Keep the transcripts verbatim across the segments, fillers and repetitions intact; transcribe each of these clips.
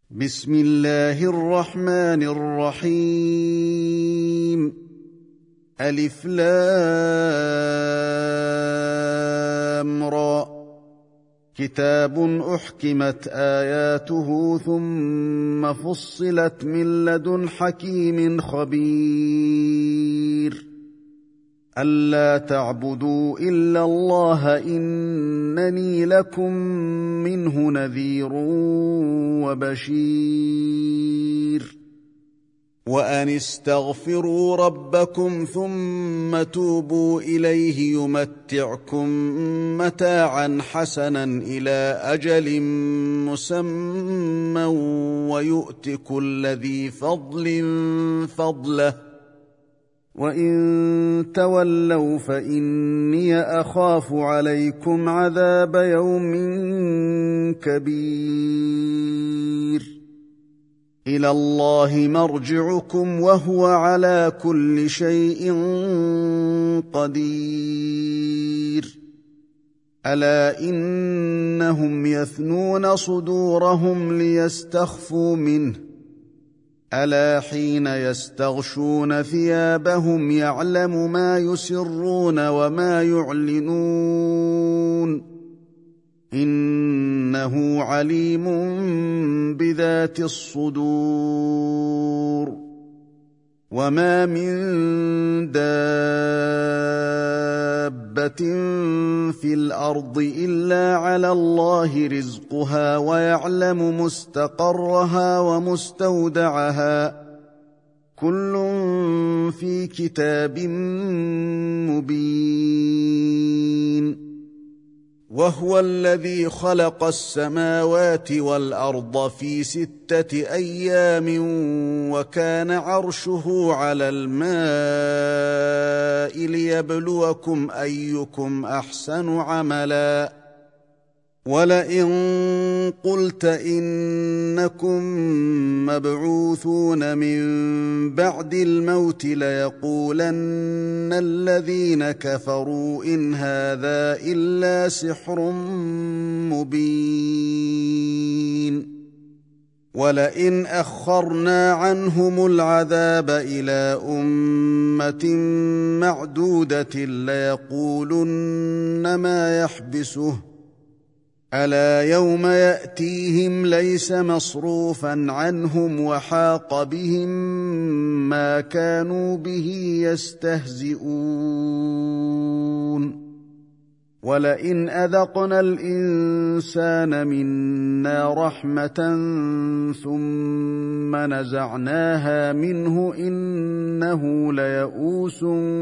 بسم الله الرحمن الرحيم. ألف لام را. كتاب أحكمت آياته ثم فصلت من لدن حكيم خبير. ألا تعبدوا إلا الله إنني لكم منه نذير وبشير. وأن استغفروا ربكم ثم توبوا إليه يمتعكم متاعا حسنا إلى أجل مسمى ويؤت كل ذي فضل فضله وإن تولوا فإني أخاف عليكم عذاب يوم كبير. إلى الله مرجعكم وهو على كل شيء قدير. ألا إنهم يثنون صدورهم ليستخفوا منه. ألا حين يستغشون ثيابهم يعلم ما يسرون وما يعلنون إنه عليم بذات الصدور. وما من دابة في الأرض إلا على الله رزقها ويعلم مستقرها ومستودعها كل في كتاب مبين. وهو الذي خلق السماوات والأرض في ستة أيام وكان عرشه على الماء ليبلوكم أيكم أحسن عملا. ولئن قلت إنكم مبعوثون من بعد الموت ليقولن الذين كفروا إن هذا إلا سحر مبين. ولئن أخرنا عنهم العذاب إلى أمة معدودة ليقولن ما يحبسه ألا يوم يأتيهم ليس مصروفا عنهم وحاق بهم ما كانوا به يستهزئون. ولئن أذقنا الإنسان منا رحمة ثم نزعناها منه إنه ليئوس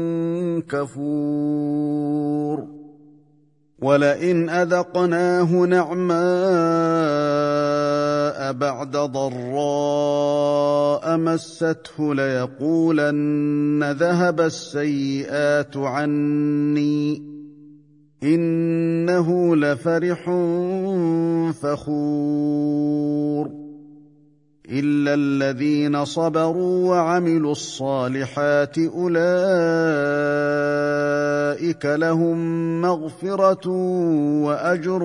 كفور. ولئن أذقناه نعماء بعد ضراء مسته ليقولن ذهب السيئات عني إنه لفرح فخور. إلا الذين صبروا وعملوا الصالحات أولئك لهم مغفرة وأجر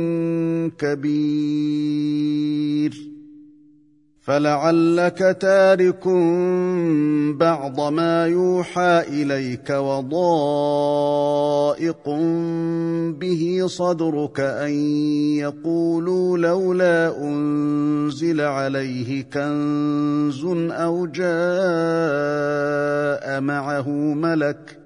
كبير. فلعلك تارك بعض ما يوحى إليك وضائق به صدرك أن يقولوا لولا أنزل عليه كنز أو جاء معه ملك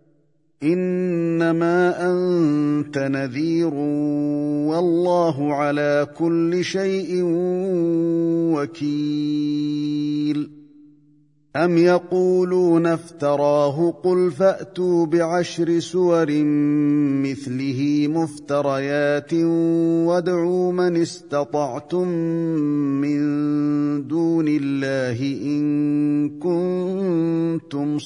إنما أنت نذير والله على كل شيء وكيل. أم يقولون افتراه قل فأتوا بعشر سور مثله مفتريات وادعوا من استطعتم من دون الله إن كنتم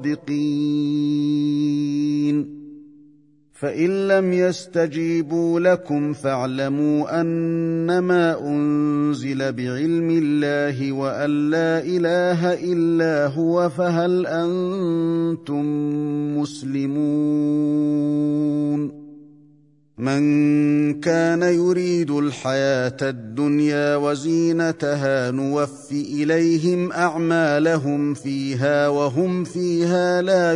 صادقين. فإن لم يستجيبوا لكم فاعلموا أنما أنزل بعلم الله وأن لا إله إلا هو فهل أنتم مسلمون. من كان يريد الحياة الدنيا وزينتها نوف إليهم أعمالهم فيها وهم فيها لا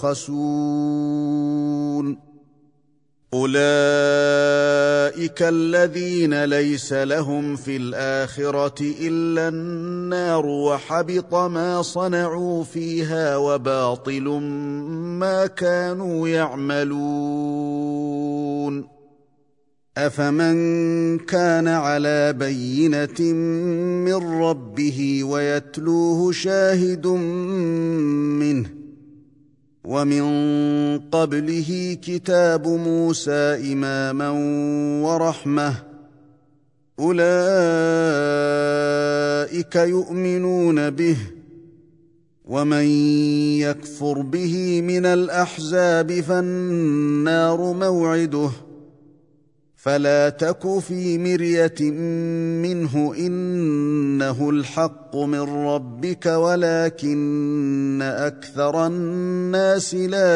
يبخسون أولئك الذين ليس لهم في الآخرة إلا النار وحبط ما صنعوا فيها وباطل ما كانوا يعملون أفمن كان على بينة من ربه ويتلوه شاهد منه ومن قبله كتاب موسى إماما ورحمة أولئك يؤمنون به ومن يكفر به من الأحزاب فالنار موعده فلا تك في مرية منه إنه الحق من ربك ولكن أكثر الناس لا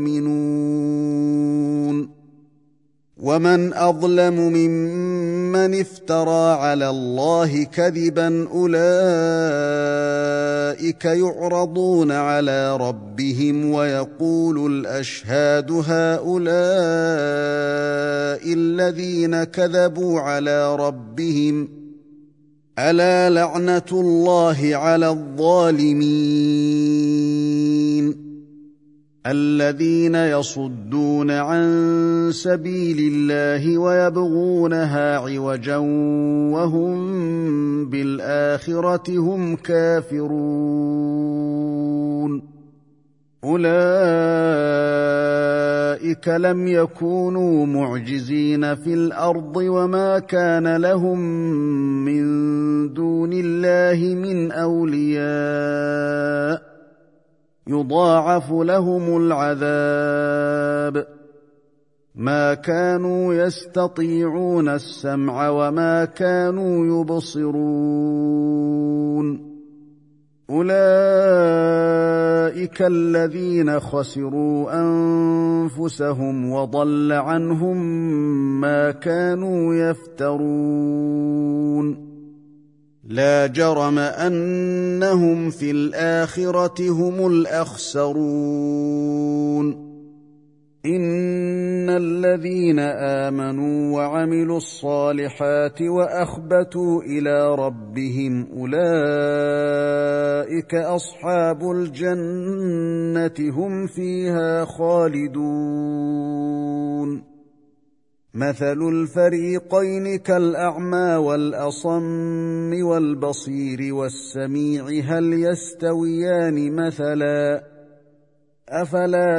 يؤمنون ومن أظلم ممن افترى على الله كذبا أولئك يعرضون على ربهم ويقول الأشهاد هؤلاء الذين كذبوا على ربهم ألا لعنة الله على الظالمين الذين يصدون عن سبيل الله ويبغونها عوجا وهم بالآخرة هم كافرون أولئك لم يكونوا معجزين في الأرض وما كان لهم من دون الله من أولياء يضاعف لهم العذاب ما كانوا يستطيعون السمع وما كانوا يبصرون أولئك الذين خسروا أنفسهم وضل عنهم ما كانوا يفترون لا جرم أنهم في الآخرة هم الأخسرون إن الذين آمنوا وعملوا الصالحات وأخبتوا إلى ربهم أولئك أصحاب الجنة هم فيها خالدون مثل الفريقين كالأعمى والأصم والبصير والسميع هل يستويان مثلا أفلا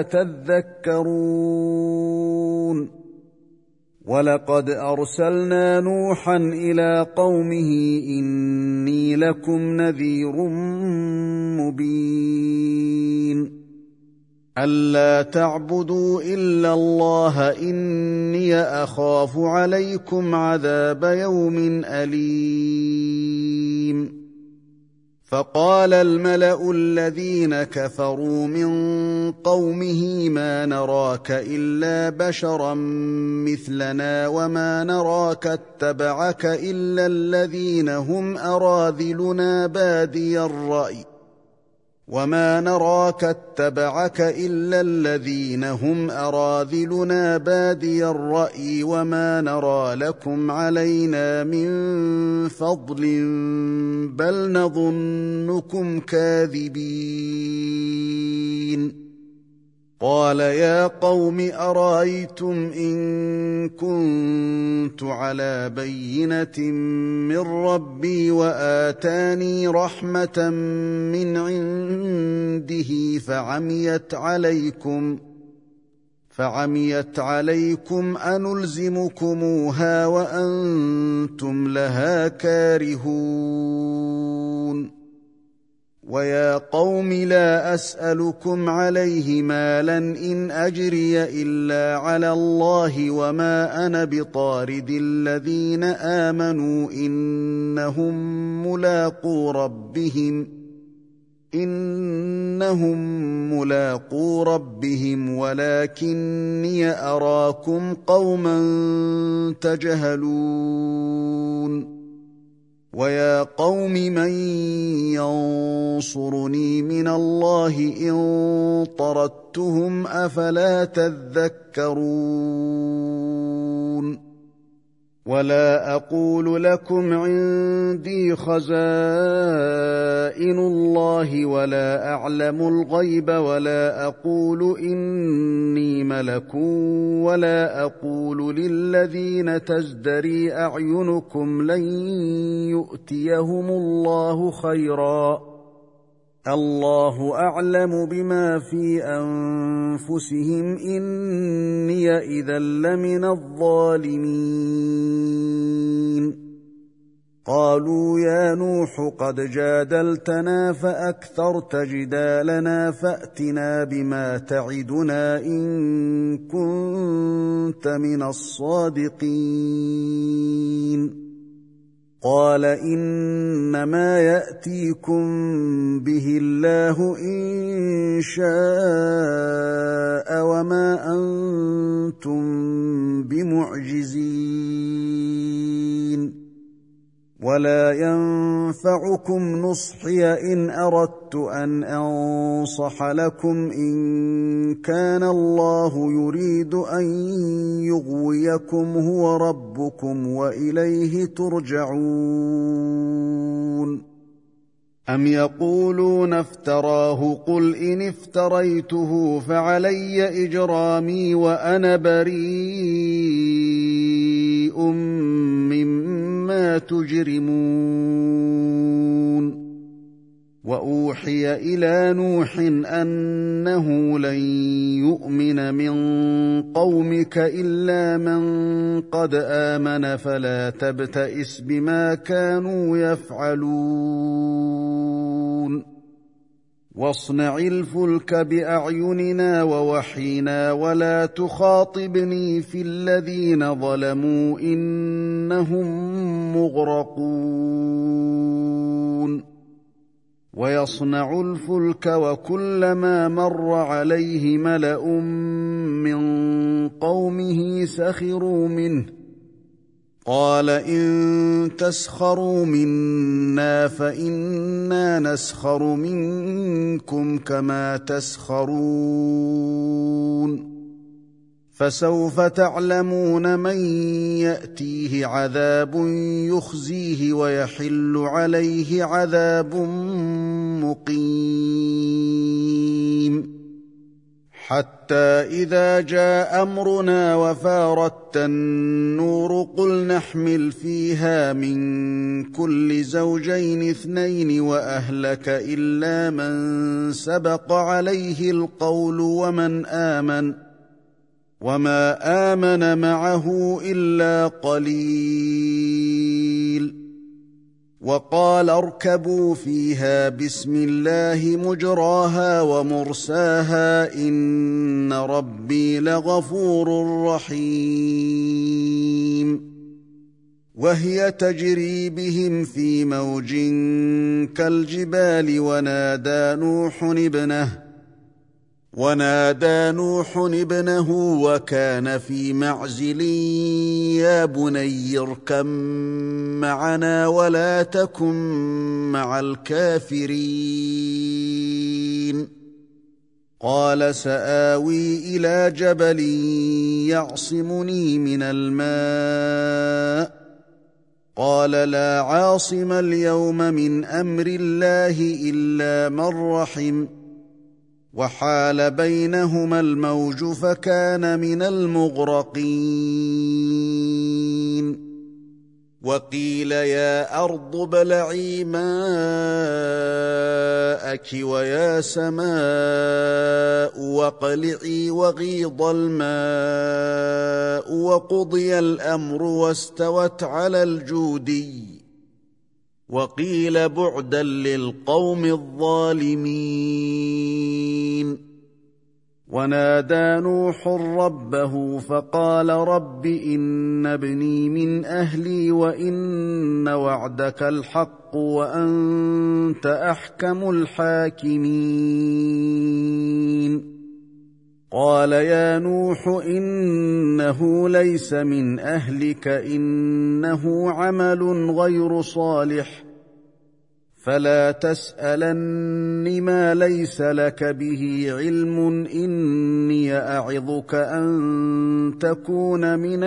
تذكرون ولقد أرسلنا نوحا إلى قومه إني لكم نذير مبين ألا تعبدوا إلا الله إني أخاف عليكم عذاب يوم أليم فقال الملأ الذين كفروا من قومه ما نراك إلا بشرا مثلنا وما نراك اتبعك إلا الذين هم أراذلنا بادي الرأي وما نراك اتبعك إلا الذين هم أراذلنا بادي الرأي وما نرى لكم علينا من فضل بل نظنكم كاذبين قال يا قوم أرأيتم إن كنت على بينة من ربي وآتاني رحمة من عنده فعميت عليكم فعميت عليكم أنلزمكموها وأنتم لها كارهون ويا قوم لا أسألكم عليه مالا إن أجري إلا على الله وما أنا بطارد الذين آمنوا إنهم ملاقو ربهم إنهم ملاقو ربهم ولكني أراكم قوما تجهلون ويا قوم من ينصرني من الله إن طردتهم أفلا تذكرون ولا أقول لكم عندي خزائن الله ولا أعلم الغيب ولا أقول إني ملك ولا أقول للذين تزدري أعينكم لن يؤتيهم الله خيرا الله أعلم بما في أنفسهم إني إذا لمن الظالمين قالوا يا نوح قد جادلتنا فأكثرت جدالنا فأتنا بما تعدنا إن كنت من الصادقين قال إنما يأتيكم به الله إن شاء وما أنتم بمعجزين ولا ينفعكم نصحي إن أردت أن أنصح لكم إن كان الله يريد أن يغويكم هو ربكم وإليه ترجعون أم يقولون افتراه قل إن افتريته فعلي إجرامي وأنا بريء مما تجرمون وأوحي إلى نوح أنه لن يؤمن من قومك إلا من قد آمن فلا تبتئس بما كانوا يفعلون واصنع الفلك بأعيننا ووحينا ولا تخاطبني في الذين ظلموا إنهم مغرقون ويصنع الفلك وكلما مر عليه ملأ من قومه سخروا منه قال إن تسخروا منا فإنا نسخر منكم كما تسخرون فسوف تعلمون من يأتيه عذاب يخزيه ويحل عليه عذاب مقيم حتى إذا جاء أمرنا وفارت النور قل نحمل فيها من كل زوجين اثنين وأهلك إلا من سبق عليه القول ومن آمن وما آمن معه إلا قليل وقال اركبوا فيها بسم الله مجراها ومرساها إن ربي لغفور رحيم وهي تجري بهم في موج كالجبال ونادى نوح ابنه ونادى نوح ابنه وكان في معزل يا بني اركب معنا ولا تكن مع الكافرين قال سآوي إلى جبل يعصمني من الماء قال لا عاصم اليوم من أمر الله إلا من رحم وحال بينهما الموج فكان من المغرقين وقيل يا أرض ابلعي ماءك ويا سماء واقلعي وغيض الماء وقضي الأمر واستوت على الجودي وقيل بعدا للقوم الظالمين ونادى نوح ربه فقال رب إن ابني من أهلي وإن وعدك الحق وأنت أحكم الحاكمين. قال يا نوح إنه ليس من أهلك إنه عمل غير صالح فلا تسألن ما ليس لك به علم إني أعظك أن تكون من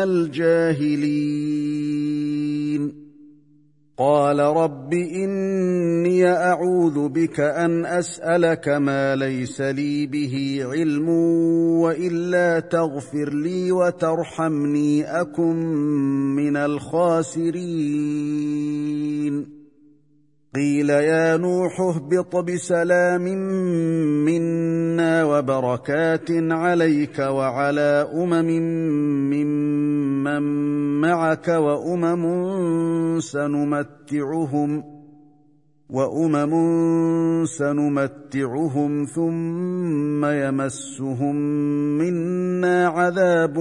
الجاهلين. قال رب إني أعوذ بك أن أسألك ما ليس لي به علم وإلا تغفر لي وترحمني أكن من الخاسرين. قيل يا نوح اهبط بسلام منا وبركات عليك وعلى أمم ممن معك وأمم سنمتعهم وأمم سنمتعهم ثم يمسهم منا عذاب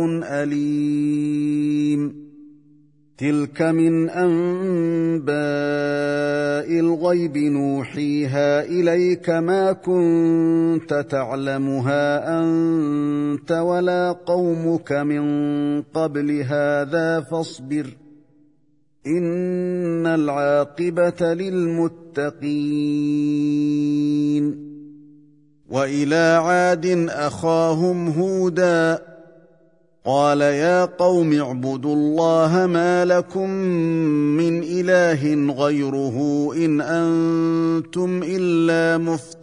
أليم. تلك من أنباء الغيب نوحيها إليك ما كنت تعلمها أنت ولا قومك من قبل هذا فاصبر إن العاقبة للمتقين. وإلى عاد أخاهم هودا قال يا قوم اعبدوا الله ما لكم من إله غيره إن أنتم إلا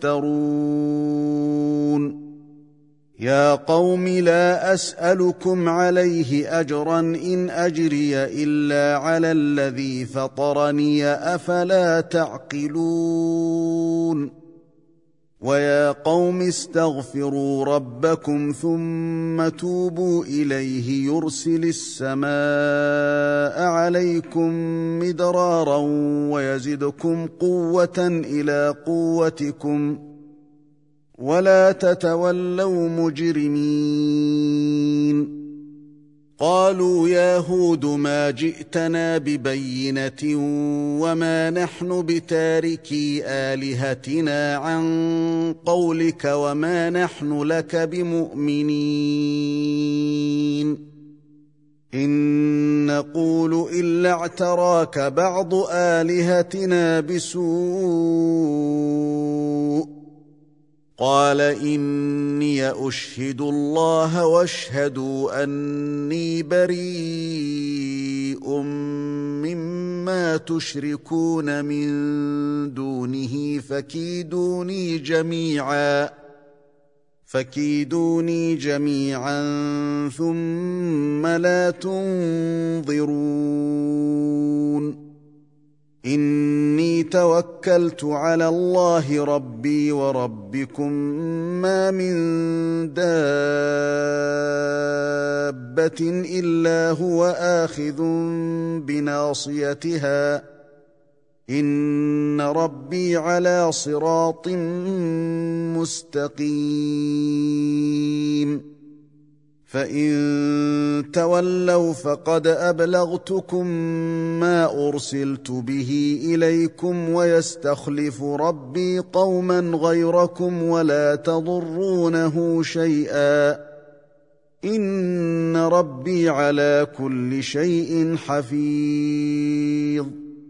مفترون. يا قوم لا أسألكم عليه أجرا إن أجري إلا على الذي فطرني أفلا تعقلون. ويا قوم استغفروا ربكم ثم توبوا إليه يرسل السماء عليكم مدرارا ويزدكم قوة إلى قوتكم ولا تتولوا مجرمين. قالوا يا هود ما جئتنا ببينة وما نحن بتاركي آلهتنا عن قولك وما نحن لك بمؤمنين. إن نقول إلا اعتراك بعض آلهتنا بسوء. قال إني أشهد الله واشهدوا أني بريء مما تشركون من دونه فكيدوني جميعا فكيدوني جميعا ثم لا تنظرون. إني توكلت على الله ربي وربكم ما من دابة إلا هو آخذ بناصيتها إن ربي على صراط مستقيم. فإن تولوا فقد أبلغتكم ما أرسلت به إليكم ويستخلف ربي قوما غيركم ولا تضرونه شيئا إن ربي على كل شيء حفيظ.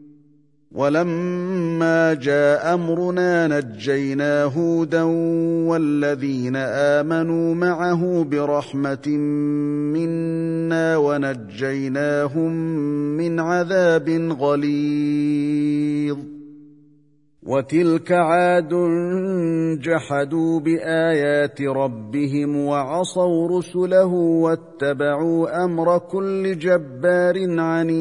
ولما جاء أمرنا نجينا هودا والذين آمنوا معه برحمة منا ونجيناهم من عذاب غليظ. وتلك عاد جحدوا بآيات ربهم وعصوا رسله واتبعوا أمر كل جبار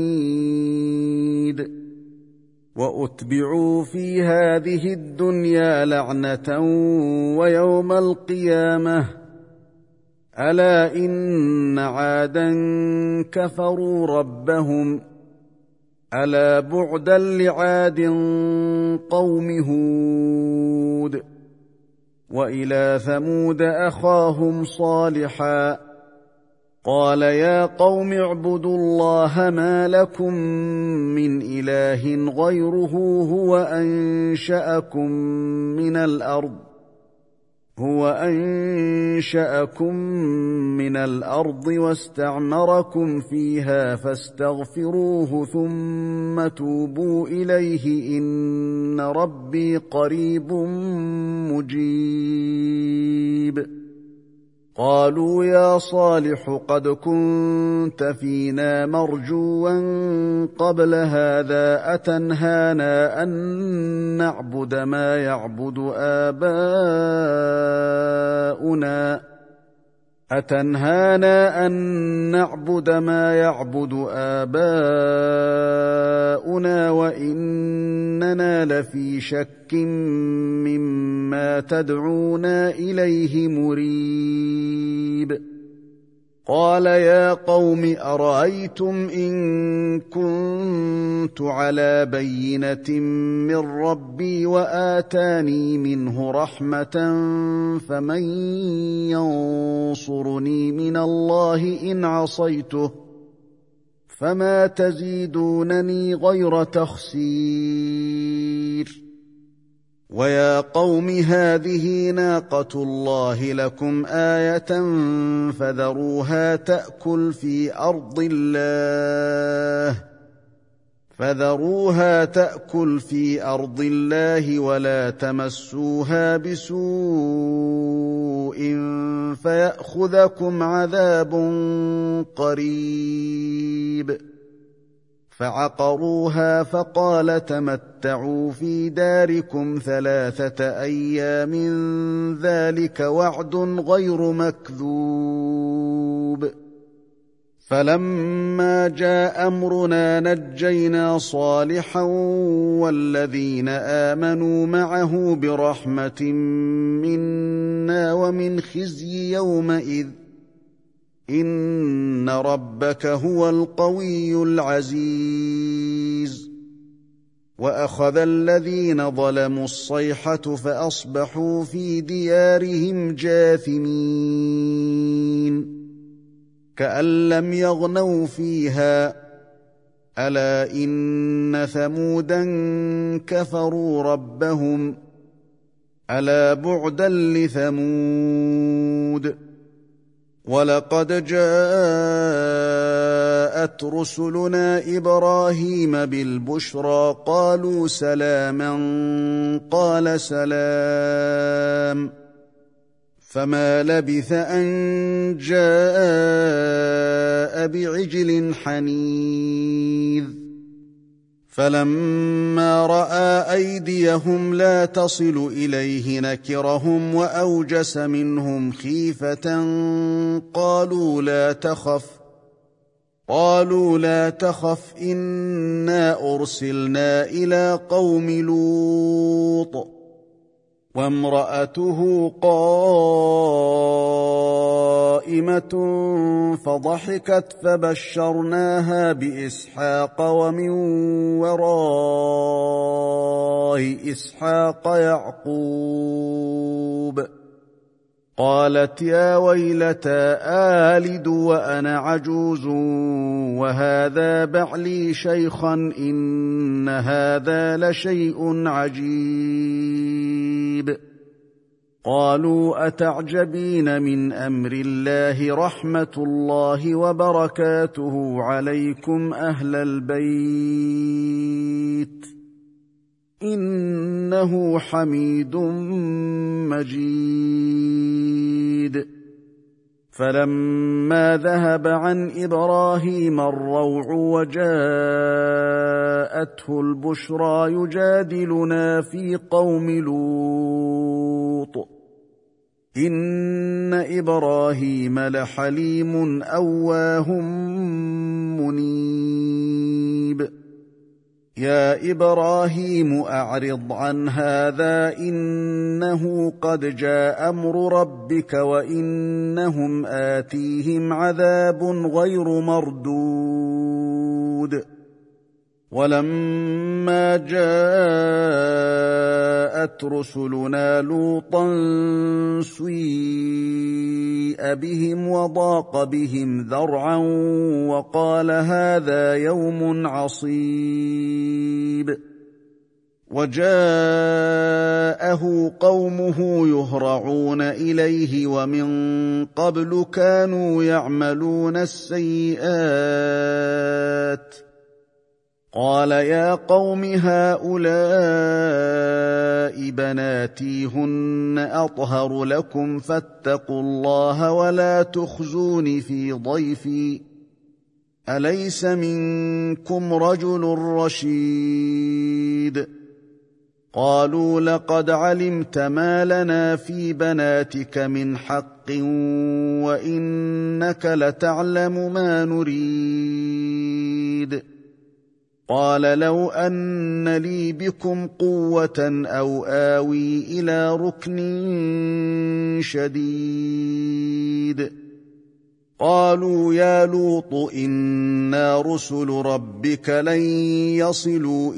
عنيد. وأتبعوا في هذه الدنيا لعنة ويوم القيامة ألا إن عادا كفروا ربهم ألا بعدا لعاد قوم هود. وإلى ثمود أخاهم صالحا قال يا قوم اعبدوا الله ما لكم من إله غيره هو أنشأكم من الأرض هو أنشأكم من الأرض واستعمركم فيها فاستغفروه ثم توبوا إليه إن ربي قريب مجيب قالوا يا صالح قد كنت فينا مرجوا قبل هذا أتنهانا أن نعبد ما يعبد آباؤنا أتنهانا أن نعبد ما يعبد آباؤنا وإننا لفي شك مما تدعونا إليه مريب قال يا قوم أرأيتم إن كنت على بينة من ربي وآتاني منه رحمة فمن ينصرني من الله إن عصيته فما تزيدونني غير تخسير ويا قوم هذه ناقة الله لكم آية فذروها تأكل في أرض الله فذروها تأكل في أرض الله ولا تمسوها بسوء فيأخذكم عذاب قريب فعقروها فقال تمتعوا في داركم ثلاثة أيام ذلك وعد غير مكذوب فلما جاء أمرنا نجينا صالحا والذين آمنوا معه برحمة منا ومن خزي يومئذ إن ربك هو القوي العزيز وأخذ الذين ظلموا الصيحة فأصبحوا في ديارهم جاثمين كأن لم يغنوا فيها ألا إن ثمودا كفروا ربهم ألا بعدا لثمود ولقد جاءت رسلنا إبراهيم بالبشرى قالوا سلاما قال سلام فما لبث أن جاء بعجل حنيذ فلما رأى أيديهم لا تصل إليه نكرهم وأوجس منهم خيفة قالوا لا تخف قالوا لا تخف إنا أرسلنا إلى قوم لوط وامرأته قائمة فضحكت فبشرناها بإسحاق ومن وراء إسحاق يعقوب قالت يا ويلتى آلد وأنا عجوز وهذا بعلي شيخا إن هذا لشيء عجيب قالوا أتعجبين من أمر الله رحمة الله وبركاته عليكم أهل البيت إنه حميد مجيد فلما ذهب عن إبراهيم الروع وجاءته البشرى يجادلنا في قوم لوط إن إبراهيم لحليم أواه منيب يا إبراهيم أعرض عن هذا إنه قد جاء أمر ربك وإنهم آتيهم عذاب غير مردود ولما جاء جاءت رسلنا لوطا سيء بهم وضاق بهم ذرعا وقال هذا يوم عصيب وجاءه قومه يهرعون إليه ومن قبل كانوا يعملون السيئات قال يا قوم هؤلاء بناتي هن أطهر لكم فاتقوا الله ولا تخزون في ضيفي أليس منكم رجل رشيد قالوا لقد علمت ما لنا في بناتك من حق وإنك لتعلم ما نريد قال لو أن لي بكم قوة أو آوي إلى ركن شديد قالوا يا لوط إنا رسل ربك لن يصلوا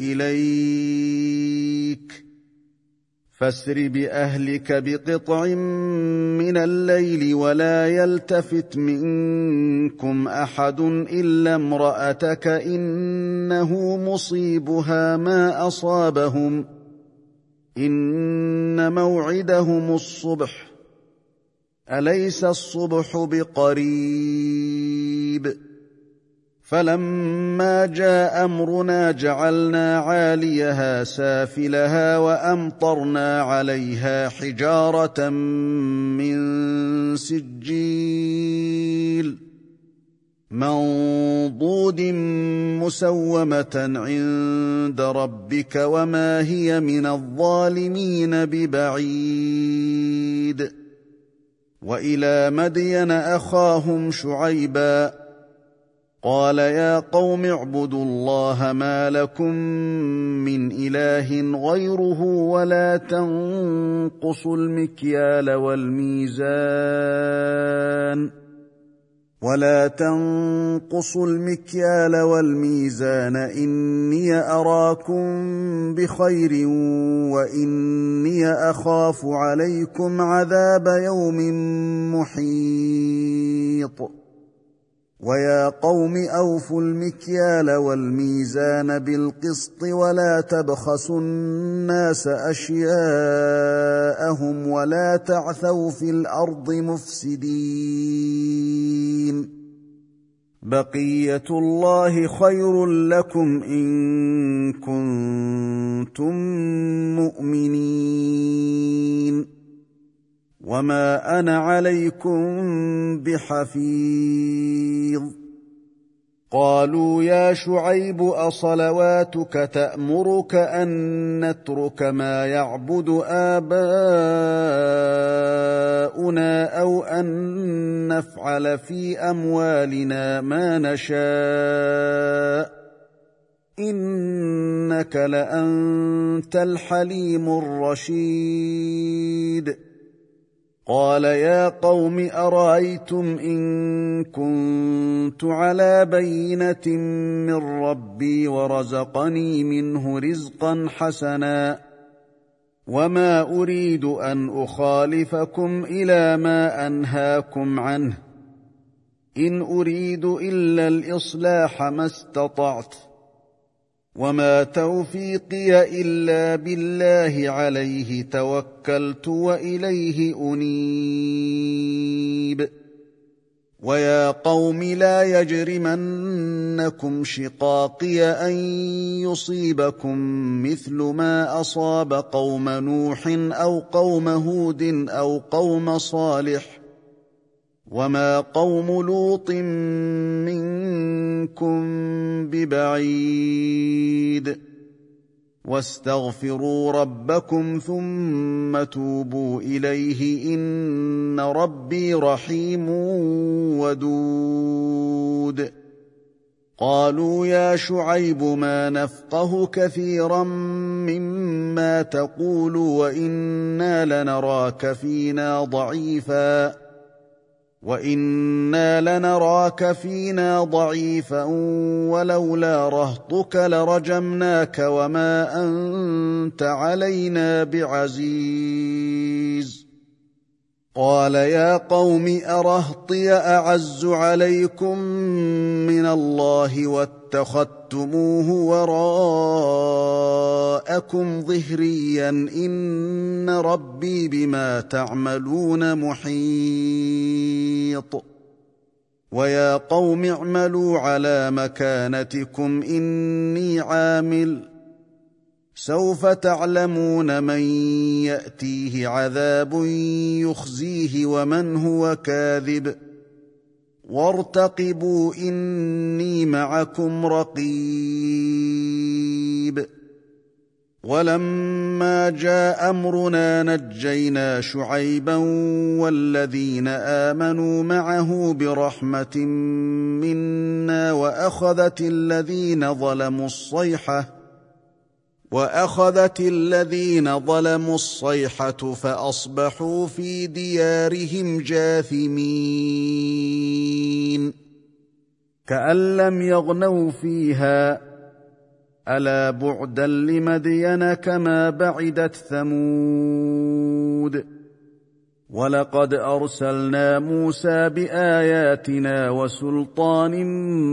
إليك فاسر بأهلك بقطع من الليل ولا يلتفت منكم أحد إلا امرأتك إنه مصيبها ما أصابهم إن موعدهم الصبح أليس الصبح بقريب فلما جاء أمرنا جعلنا عاليها سافلها وأمطرنا عليها حجارة من سجيل منضود مسومة عند ربك وما هي من الظالمين ببعيد وإلى مدين أخاهم شعيبا قال يا قوم اعبدوا الله ما لكم من إله غيره ولا تنقصوا المكيال والميزان ولا تنقصوا المكيال والميزان إني أراكم بخير وإني أخاف عليكم عذاب يوم محيط ويا قوم أوفوا المكيال والميزان بالقسط ولا تبخسوا الناس أشياءهم ولا تعثوا في الأرض مفسدين بقية الله خير لكم إن كنتم مؤمنين وما أنا عليكم بحفيظ قالوا يا شعيب أصلواتك تأمرك أن نترك ما يعبد آباؤنا أو أن نفعل في أموالنا ما نشاء إنك لأنت الحليم الرشيد قال يا قوم أرأيتم إن كنت على بينة من ربي ورزقني منه رزقا حسنا وما أريد أن أخالفكم إلى ما أنهاكم عنه إن أريد إلا الإصلاح ما استطعت وما توفيقي إلا بالله عليه توكلت وإليه أنيب ويا قوم لا يجرمنكم شقاقي أن يصيبكم مثل ما أصاب قوم نوح أو قوم هود أو قوم صالح وما قوم لوط منكم ببعيد واستغفروا ربكم ثم توبوا إليه إن ربي رحيم ودود قالوا يا شعيب ما نفقه كثيرا مما تقول وإنا لنراك فينا ضعيفا وإنا لنراك فينا ضعيفا ولولا رهطك لرجمناك وما أنت علينا بعزيز. قال يا قوم أرهطي أعز عليكم من الله واتخذتموه وراءكم ظهريا إن ربي بما تعملون محيط. ويا قوم اعملوا على مكانتكم إني عامل سوف تعلمون من يأتيه عذاب يخزيه ومن هو كاذب وارتقبوا إني معكم رقيب. ولما جاء أمرنا نجينا شعيبا والذين آمنوا معه برحمة منا وأخذت الذين ظلموا الصيحة وأخذت الذين ظلموا الصيحة فأصبحوا في ديارهم جاثمين. كأن لم يغنوا فيها ألا بعدا لمدين كما بعدت ثمود. ولقد أرسلنا موسى بآياتنا وسلطان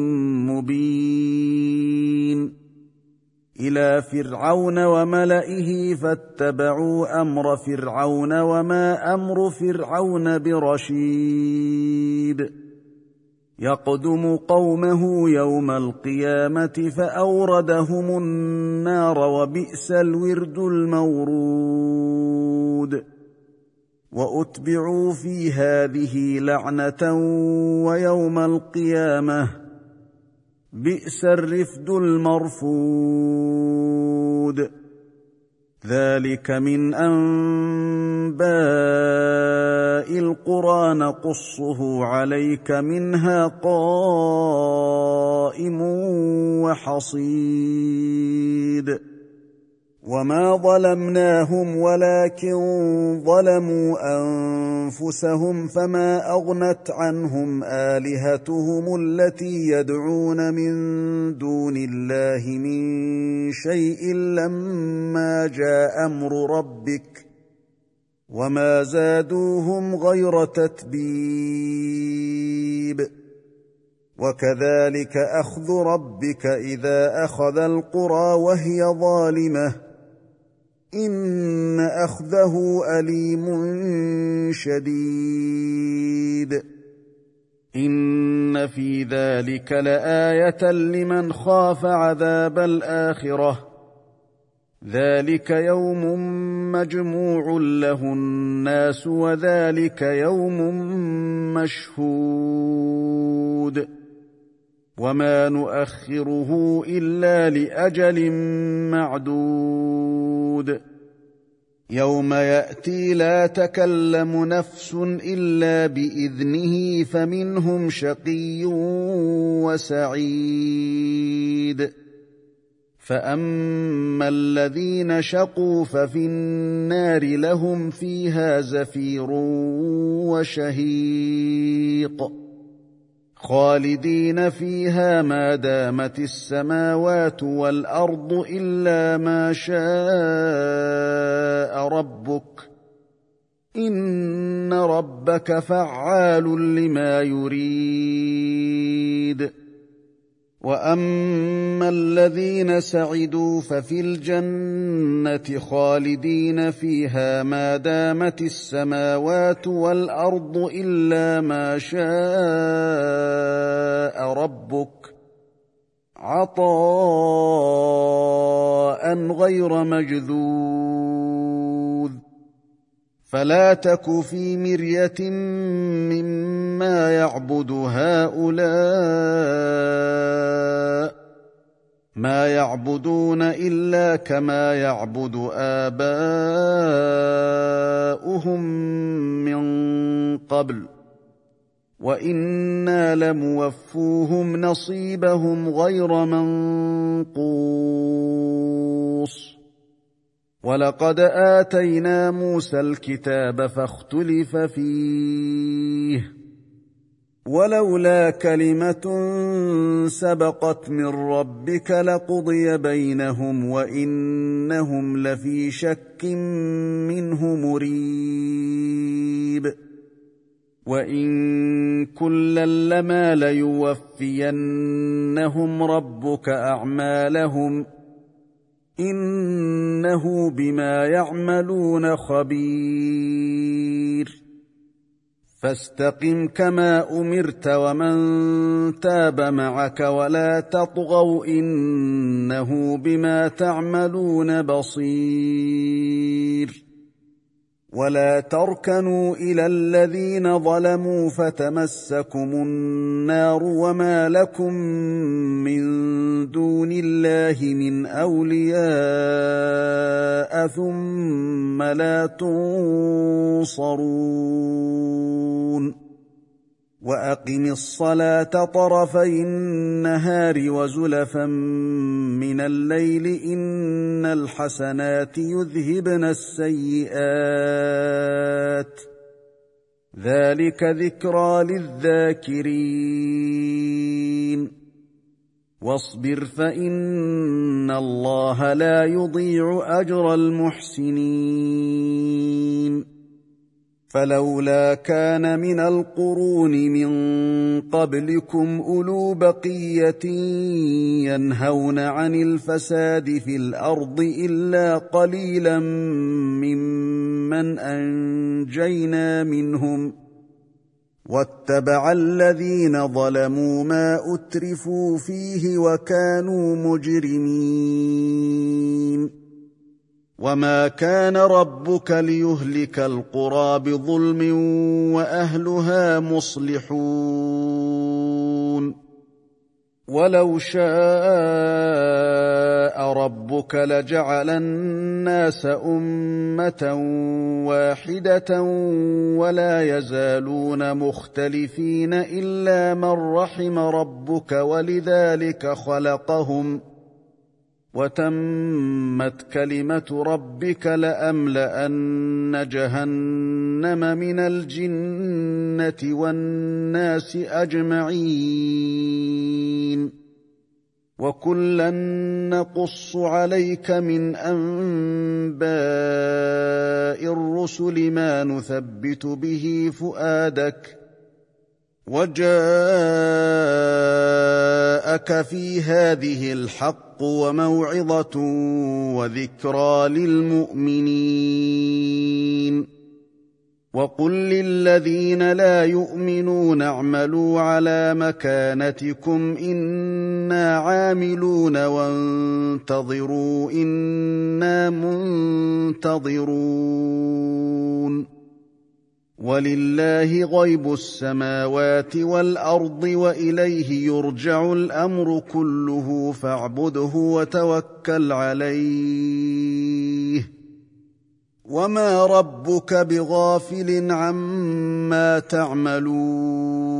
مبين إلى فرعون وملئه فاتبعوا أمر فرعون وما أمر فرعون برشيد. يقدم قومه يوم القيامة فأوردهم النار وبئس الورد المورود. وأتبعوا في هذه لعنة ويوم القيامة بئس الرفد المرفود. ذلك من أنباء القرى نقصه عليك منها قائم وحصيد. وما ظلمناهم ولكن ظلموا أنفسهم فما أغنت عنهم آلهتهم التي يدعون من دون الله من شيء لما جاء أمر ربك وما زادوهم غير تتبيب. وكذلك أخذ ربك إذا أخذ القرى وهي ظالمة إن أخذه أليم شديد. إن في ذلك لآية لمن خاف عذاب الآخرة. ذلك يوم مجموع له الناس وذلك يوم مشهود. وما نؤخره إلا لأجل معدود. يوم يأتي لا تكلم نفس إلا بإذنه فمنهم شقي وسعيد. فأما الذين شقوا ففي النار لهم فيها زفير وشهيق خالدين فيها ما دامت السماوات والأرض إلا ما شاء ربك إن ربك فعال لما يريد. وأما الذين سعدوا ففي الجنة خالدين فيها ما دامت السماوات والأرض إلا ما شاء ربك عطاء غير مجذوذ. فلا تك في مرية مما يعبد هؤلاء ما يعبدون إلا كما يعبد آباؤهم من قبل وإنا لموفوهم نصيبهم غير منقوص. ولقد آتينا موسى الكتاب فاختلف فيه ولولا كلمة سبقت من ربك لقضي بينهم وإنهم لفي شك منه مريب وإن كلا لما ليوفينهم ربك أعمالهم إنه بما يعملون خبير فاستقم كما أمرت ومن تاب معك ولا تطغوا إنه بما تعملون بصير ولا تركنوا إلى الذين ظلموا فتمسكم النار وما لكم من دون الله من أولياء ثم لا تنصرون وأقم الصلاة طرفي النهار وزلفا من الليل إن الحسنات يذهبن السيئات ذلك ذكرى للذاكرين واصبر فإن الله لا يضيع أجر المحسنين فلولا كان من القرون من قبلكم أولو بقية ينهون عن الفساد في الأرض إلا قليلا ممن أنجينا منهم واتبع الذين ظلموا ما أترفوا فيه وكانوا مجرمين وما كان ربك ليهلك القرى بظلم وأهلها مصلحون ولو شاء ربك لجعل الناس أمة واحدة ولا يزالون مختلفين إلا من رحم ربك ولذلك خلقهم وتمت كلمة ربك لأملأن جهنم من الجنة والناس أجمعين وكلا نقص عليك من أنباء الرسل ما نثبت به فؤادك وجاءك في هذه الحق وموعظة وذكرى للمؤمنين وقل للذين لا يؤمنون اعملوا على مكانتكم إنا عاملون وانتظروا إنا منتظرون ولله غيب السماوات والأرض وإليه يرجع الأمر كله فاعبده وتوكل عليه وما ربك بغافل عما تعملون